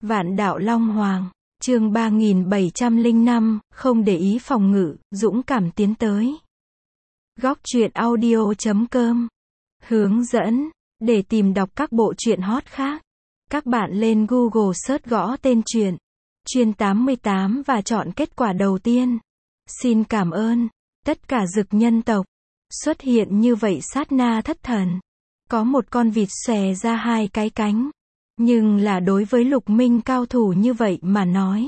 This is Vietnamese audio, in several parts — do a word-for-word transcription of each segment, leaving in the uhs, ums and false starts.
Vạn đạo Long Hoàng, chương ba nghìn bảy trăm lẻ năm, không để ý phòng ngự, dũng cảm tiến tới. Góc truyện audio chấm com. Hướng dẫn, để tìm đọc các bộ truyện hot khác. Các bạn lên Google search gõ tên truyện, Chuyên tám mươi tám và chọn kết quả đầu tiên. Xin cảm ơn, tất cả dực nhân tộc. Xuất hiện như vậy sát na thất thần. Có một con vịt xòe ra hai cái cánh. Nhưng là đối với Lục Minh cao thủ như vậy mà nói.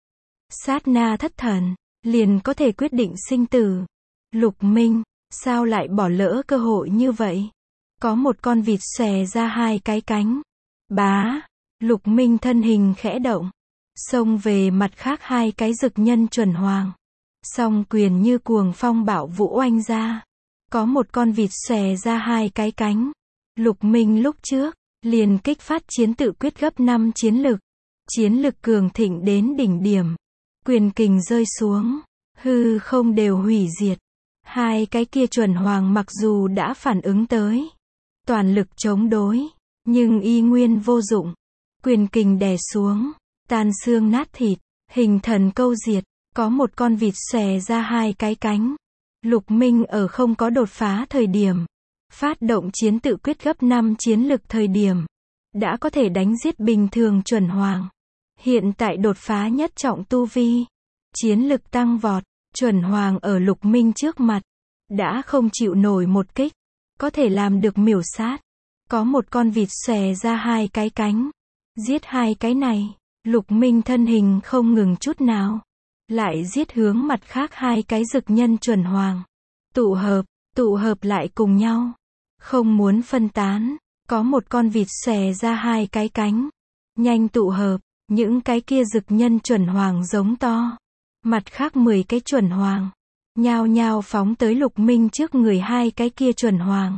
Sát na thất thần, liền có thể quyết định sinh tử. Lục Minh, sao lại bỏ lỡ cơ hội như vậy? Có một con vịt xòe ra hai cái cánh. Bá, Lục Minh thân hình khẽ động. Xông về mặt khác hai cái dực nhân chuẩn hoàng. Song quyền như cuồng phong bạo vũ oanh ra. Có một con vịt xòe ra hai cái cánh. Lục Minh lúc trước liền kích phát chiến tự quyết gấp năm chiến lực. Chiến lực cường thịnh đến đỉnh điểm. Quyền kình rơi xuống, hư không đều hủy diệt. Hai cái kia chuẩn hoàng mặc dù đã phản ứng tới, toàn lực chống đối, nhưng y nguyên vô dụng. Quyền kình đè xuống, tan xương nát thịt, hình thần câu diệt. Có một con vịt xòe ra hai cái cánh. Lục Minh ở không có đột phá thời điểm, phát động chiến tự quyết gấp năm chiến lực thời điểm, đã có thể đánh giết bình thường chuẩn hoàng. Hiện tại đột phá nhất trọng tu vi, chiến lực tăng vọt, chuẩn hoàng ở Lục Minh trước mặt, đã không chịu nổi một kích, có thể làm được miểu sát. Có một con vịt xòe ra hai cái cánh, giết hai cái này, Lục Minh thân hình không ngừng chút nào, lại giết hướng mặt khác hai cái dực nhân chuẩn hoàng. Tụ hợp, tụ hợp lại cùng nhau, không muốn phân tán. Có một con vịt xòe ra hai cái cánh, nhanh tụ hợp. Những cái kia dực nhân chuẩn hoàng giống to. Mặt khác mười cái chuẩn hoàng, nhao nhao phóng tới Lục Minh trước người hai cái kia chuẩn hoàng.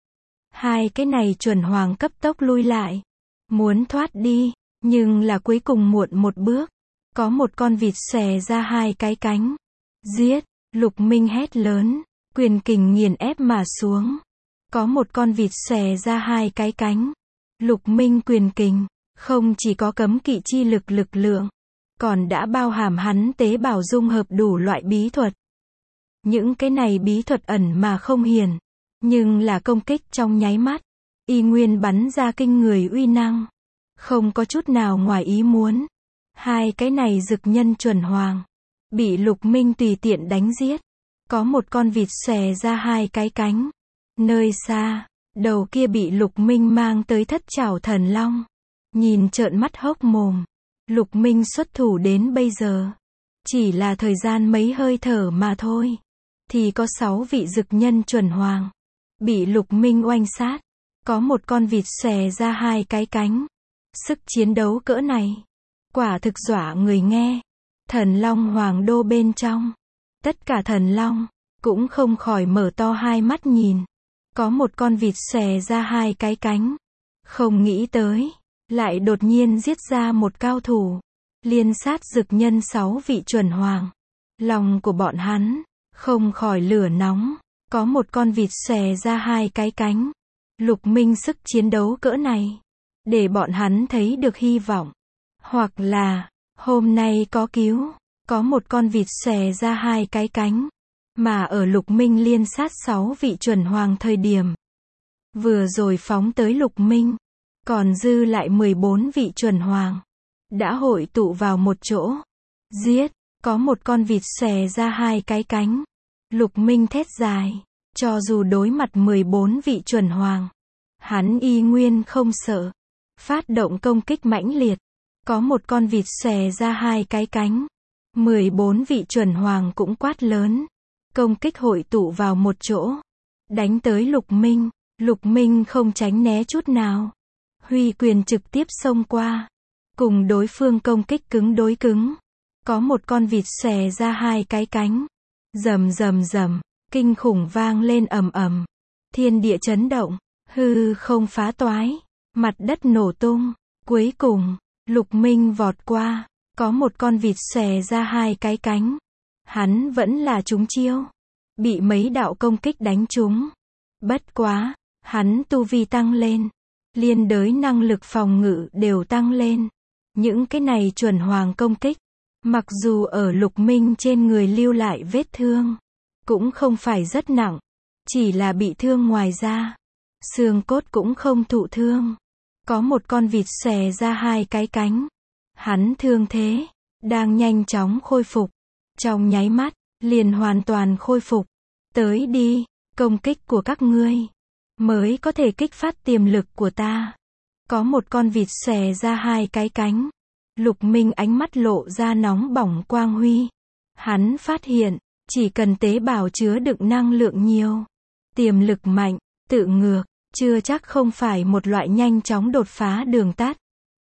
Hai cái này chuẩn hoàng cấp tốc lui lại, muốn thoát đi, nhưng là cuối cùng muộn một bước. Có một con vịt xòe ra hai cái cánh. Giết, Lục Minh hét lớn, quyền kình nghiền ép mà xuống. Có một con vịt xòe ra hai cái cánh. Lục Minh quyền kình, không chỉ có cấm kỵ chi lực lực lượng, còn đã bao hàm hắn tế bào dung hợp đủ loại bí thuật. Những cái này bí thuật ẩn mà không hiển, nhưng là công kích trong nháy mắt, y nguyên bắn ra kinh người uy năng, không có chút nào ngoài ý muốn. Hai cái này dực nhân chuẩn hoàng, bị Lục Minh tùy tiện đánh giết. Có một con vịt xòe ra hai cái cánh. Nơi xa, đầu kia bị Lục Minh mang tới thất trảo thần long. Nhìn trợn mắt hốc mồm. Lục Minh xuất thủ đến bây giờ, chỉ là thời gian mấy hơi thở mà thôi, thì có sáu vị dực nhân chuẩn hoàng bị Lục Minh oanh sát. Có một con vịt xòe ra hai cái cánh. Sức chiến đấu cỡ này, quả thực dọa người nghe. Thần Long Hoàng đô bên trong, tất cả thần long cũng không khỏi mở to hai mắt nhìn. Có một con vịt xòe ra hai cái cánh, không nghĩ tới lại đột nhiên giết ra một cao thủ, liên sát dực nhân sáu vị chuẩn hoàng. Lòng của bọn hắn không khỏi lửa nóng. Có một con vịt xòe ra hai cái cánh. Lục Minh sức chiến đấu cỡ này, để bọn hắn thấy được hy vọng. Hoặc là, hôm nay có cứu. Có một con vịt xòe ra hai cái cánh, mà ở Lục Minh liên sát sáu vị chuẩn hoàng thời điểm, vừa rồi phóng tới Lục Minh, còn dư lại mười bốn vị chuẩn hoàng, đã hội tụ vào một chỗ. Giết, có một con vịt xòe ra hai cái cánh. Lục Minh thét dài, cho dù đối mặt mười bốn vị chuẩn hoàng, hắn y nguyên không sợ, phát động công kích mãnh liệt. Có một con vịt xòe ra hai cái cánh, mười bốn vị chuẩn hoàng cũng quát lớn, công kích hội tụ vào một chỗ, đánh tới Lục Minh. Lục Minh không tránh né chút nào, huy quyền trực tiếp xông qua, cùng đối phương công kích cứng đối cứng. Có một con vịt xòe ra hai cái cánh, rầm rầm rầm, kinh khủng vang lên ầm ầm, thiên địa chấn động, hư không phá toái, mặt đất nổ tung. Cuối cùng, Lục Minh vọt qua, có một con vịt xòe ra hai cái cánh, hắn vẫn là trúng chiêu, bị mấy đạo công kích đánh trúng. Bất quá, hắn tu vi tăng lên, liên đới năng lực phòng ngự đều tăng lên. Những cái này chuẩn hoàng công kích, mặc dù ở Lục Minh trên người lưu lại vết thương, cũng không phải rất nặng, chỉ là bị thương ngoài da. Xương cốt cũng không thụ thương. Có một con vịt xòe ra hai cái cánh. Hắn thương thế, đang nhanh chóng khôi phục. Trong nháy mắt, liền hoàn toàn khôi phục. Tới đi, công kích của các ngươi mới có thể kích phát tiềm lực của ta. Có một con vịt xòe ra hai cái cánh. Lục Minh ánh mắt lộ ra nóng bỏng quang huy. Hắn phát hiện, chỉ cần tế bào chứa đựng năng lượng nhiều, tiềm lực mạnh, tự ngược, chưa chắc không phải một loại nhanh chóng đột phá đường tắt.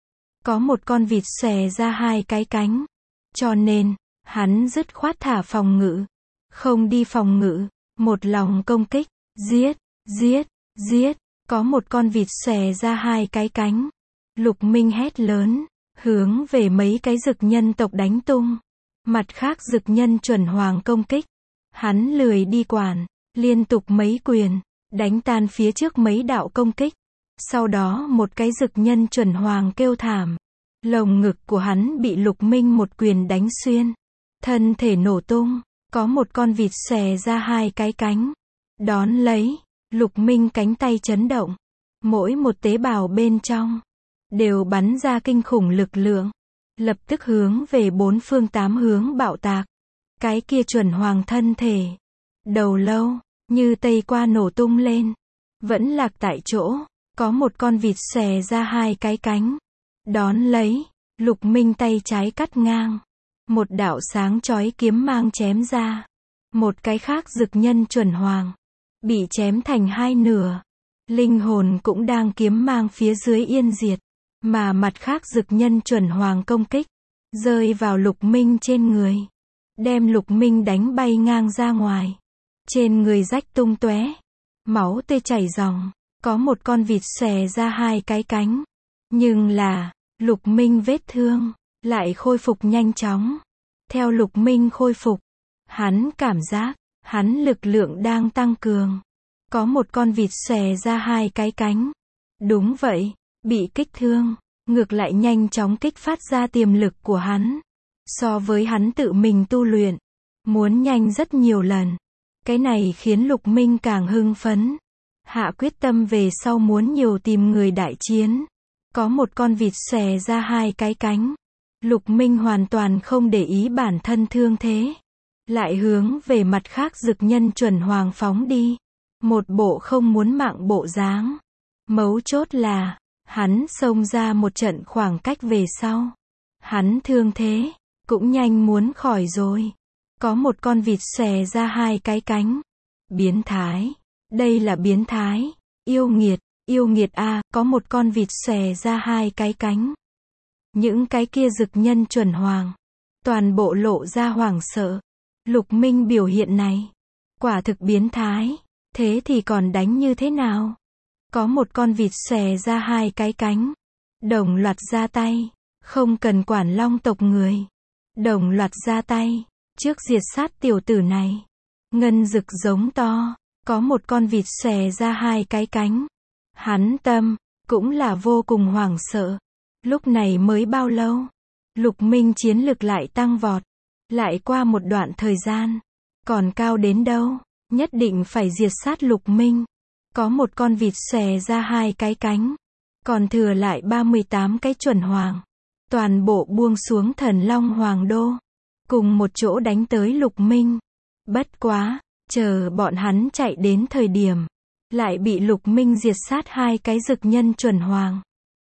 Có một con vịt xòe ra hai cái cánh. Cho nên, hắn dứt khoát thả phòng ngự. Không đi phòng ngự, một lòng công kích, giết, giết, giết. Có một con vịt xòe ra hai cái cánh. Lục Minh hét lớn, hướng về mấy cái dực nhân tộc đánh tung. Mặt khác dực nhân chuẩn hoàng công kích. Hắn lười đi quản, liên tục mấy quyền, đánh tan phía trước mấy đạo công kích. Sau đó một cái dực nhân chuẩn hoàng kêu thảm. Lồng ngực của hắn bị Lục Minh một quyền đánh xuyên. Thân thể nổ tung, có một con vịt xòe ra hai cái cánh. Đón lấy, Lục Minh cánh tay chấn động. Mỗi một tế bào bên trong, đều bắn ra kinh khủng lực lượng. Lập tức hướng về bốn phương tám hướng bạo tạc. Cái kia chuẩn hoàng thân thể, đầu lâu, như tây qua nổ tung lên. Vẫn lạc tại chỗ, có một con vịt xòe ra hai cái cánh. Đón lấy, Lục Minh tay trái cắt ngang. Một đạo sáng chói kiếm mang chém ra. Một cái khác dực nhân chuẩn hoàng, bị chém thành hai nửa. Linh hồn cũng đang kiếm mang phía dưới yên diệt. Mà mặt khác dực nhân chuẩn hoàng công kích, rơi vào Lục Minh trên người. Đem Lục Minh đánh bay ngang ra ngoài. Trên người rách tung tóe, máu tươi chảy ròng. Có một con vịt xòe ra hai cái cánh. Nhưng là, Lục Minh vết thương, lại khôi phục nhanh chóng. Theo Lục Minh khôi phục, hắn cảm giác, hắn lực lượng đang tăng cường. Có một con vịt xòe ra hai cái cánh. Đúng vậy, bị kích thương, ngược lại nhanh chóng kích phát ra tiềm lực của hắn. So với hắn tự mình tu luyện, muốn nhanh rất nhiều lần. Cái này khiến Lục Minh càng hưng phấn. Hạ quyết tâm về sau muốn nhiều tìm người đại chiến. Có một con vịt xòe ra hai cái cánh. Lục Minh hoàn toàn không để ý bản thân thương thế. Lại hướng về mặt khác dực nhân chuẩn hoàng phóng đi. Một bộ không muốn mạng bộ dáng. Mấu chốt là, hắn xông ra một trận khoảng cách về sau. Hắn thương thế, cũng nhanh muốn khỏi rồi. Có một con vịt xòe ra hai cái cánh. Biến thái. Đây là biến thái. Yêu nghiệt, yêu nghiệt a, có một con vịt xòe ra hai cái cánh. Những cái kia dực nhân chuẩn hoàng, toàn bộ lộ ra hoảng sợ. Lục Minh biểu hiện này, quả thực biến thái. Thế thì còn đánh như thế nào? Có một con vịt xòe ra hai cái cánh. Đồng loạt ra tay. Không cần quản long tộc người. Đồng loạt ra tay. Trước diệt sát tiểu tử này. Ngân dực giống to. Có một con vịt xòe ra hai cái cánh. Hắn tâm, cũng là vô cùng hoảng sợ. Lúc này mới bao lâu? Lục Minh chiến lực lại tăng vọt. Lại qua một đoạn thời gian. Còn cao đến đâu? Nhất định phải diệt sát Lục Minh. Có một con vịt xòe ra hai cái cánh. Còn thừa lại ba mươi tám cái chuẩn hoàng. Toàn bộ buông xuống Thần Long Hoàng Đô. Cùng một chỗ đánh tới Lục Minh. Bất quá, chờ bọn hắn chạy đến thời điểm. Lại bị Lục Minh diệt sát hai cái dực nhân chuẩn hoàng.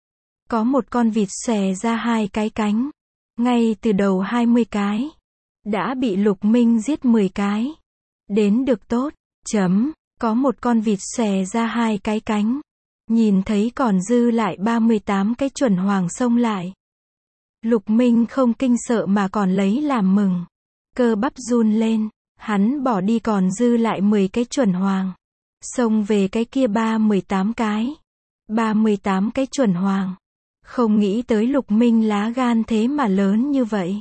Có một con vịt xòe ra hai cái cánh. Ngay từ đầu hai mươi cái. Đã bị Lục Minh giết mười cái. Đến được tốt, chấm. Có một con vịt xòe ra hai cái cánh. Nhìn thấy còn dư lại ba mươi tám cái chuẩn hoàng xông lại. Lục Minh không kinh sợ mà còn lấy làm mừng. Cơ bắp run lên. Hắn bỏ đi còn dư lại mười cái chuẩn hoàng. Xông về cái kia ba mươi tám cái. ba mươi tám cái chuẩn hoàng. Không nghĩ tới Lục Minh lá gan thế mà lớn như vậy.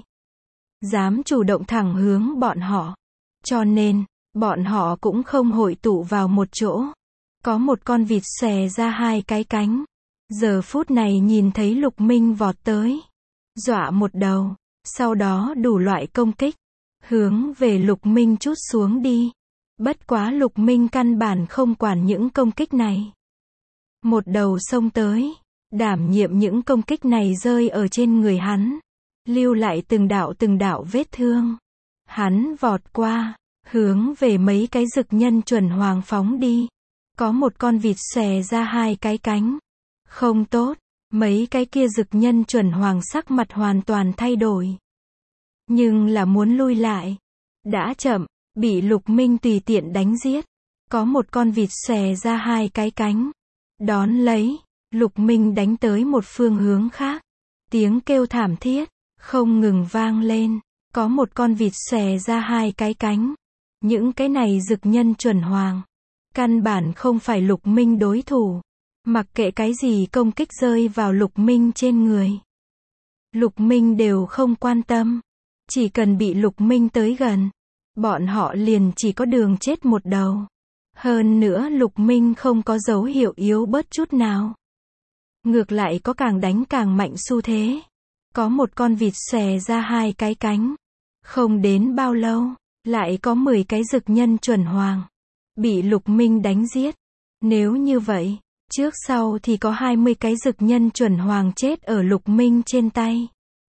Dám chủ động thẳng hướng bọn họ. Cho nên, bọn họ cũng không hội tụ vào một chỗ. Có một con vịt xòe ra hai cái cánh. Giờ phút này nhìn thấy Lục Minh vọt tới. dọa một đầu, sau đó đủ loại công kích, hướng về Lục Minh trút xuống đi. Bất quá Lục Minh căn bản không quản những công kích này. Một đầu xông tới, đảm nhiệm những công kích này rơi ở trên người hắn, lưu lại từng đạo từng đạo vết thương. Hắn vọt qua, hướng về mấy cái dực nhân chuẩn hoàng phóng đi. Có một con vịt xòe ra hai cái cánh. Không tốt, mấy cái kia dực nhân chuẩn hoàng sắc mặt hoàn toàn thay đổi. Nhưng là muốn lui lại, đã chậm, bị Lục Minh tùy tiện đánh giết. Có một con vịt xòe ra hai cái cánh. Đón lấy, Lục Minh đánh tới một phương hướng khác. Tiếng kêu thảm thiết, không ngừng vang lên. Có một con vịt xòe ra hai cái cánh. Những cái này dực nhân chuẩn hoàng, căn bản không phải Lục Minh đối thủ. Mặc kệ cái gì công kích rơi vào Lục Minh trên người, Lục Minh đều không quan tâm. Chỉ cần bị Lục Minh tới gần, bọn họ liền chỉ có đường chết một đầu. Hơn nữa Lục Minh không có dấu hiệu yếu bớt chút nào. Ngược lại có càng đánh càng mạnh xu thế. Có một con vịt xòe ra hai cái cánh. Không đến bao lâu, lại có mười cái dực nhân chuẩn hoàng bị Lục Minh đánh giết. Nếu như vậy, trước sau thì có hai mươi cái dực nhân chuẩn hoàng chết ở Lục Minh trên tay.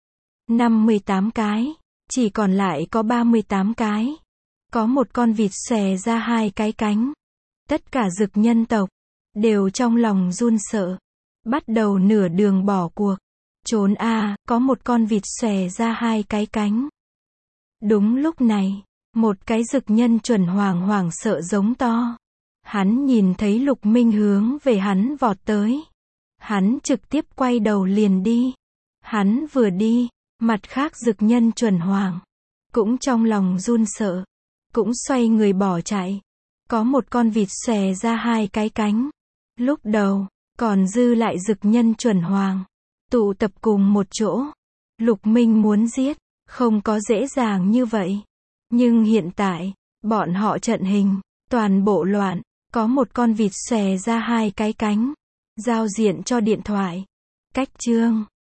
năm mươi tám cái, chỉ còn lại có ba mươi tám cái. Có một con vịt xòe ra hai cái cánh. Tất cả dực nhân tộc đều trong lòng run sợ, bắt đầu nửa đường bỏ cuộc. Trốn a, có một con vịt xòe ra hai cái cánh. Đúng lúc này, một cái dực nhân chuẩn hoàng hoảng sợ giống to. Hắn nhìn thấy Lục Minh hướng về hắn vọt tới. Hắn trực tiếp quay đầu liền đi. Hắn vừa đi, mặt khác dực nhân chuẩn hoàng cũng trong lòng run sợ, cũng xoay người bỏ chạy. Có một con vịt xòe ra hai cái cánh. Lúc đầu, còn dư lại dực nhân chuẩn hoàng tụ tập cùng một chỗ. Lục Minh muốn giết, không có dễ dàng như vậy. Nhưng hiện tại, bọn họ trận hình, toàn bộ loạn. Có một con vịt xòe ra hai cái cánh, giao diện cho điện thoại. Cách chương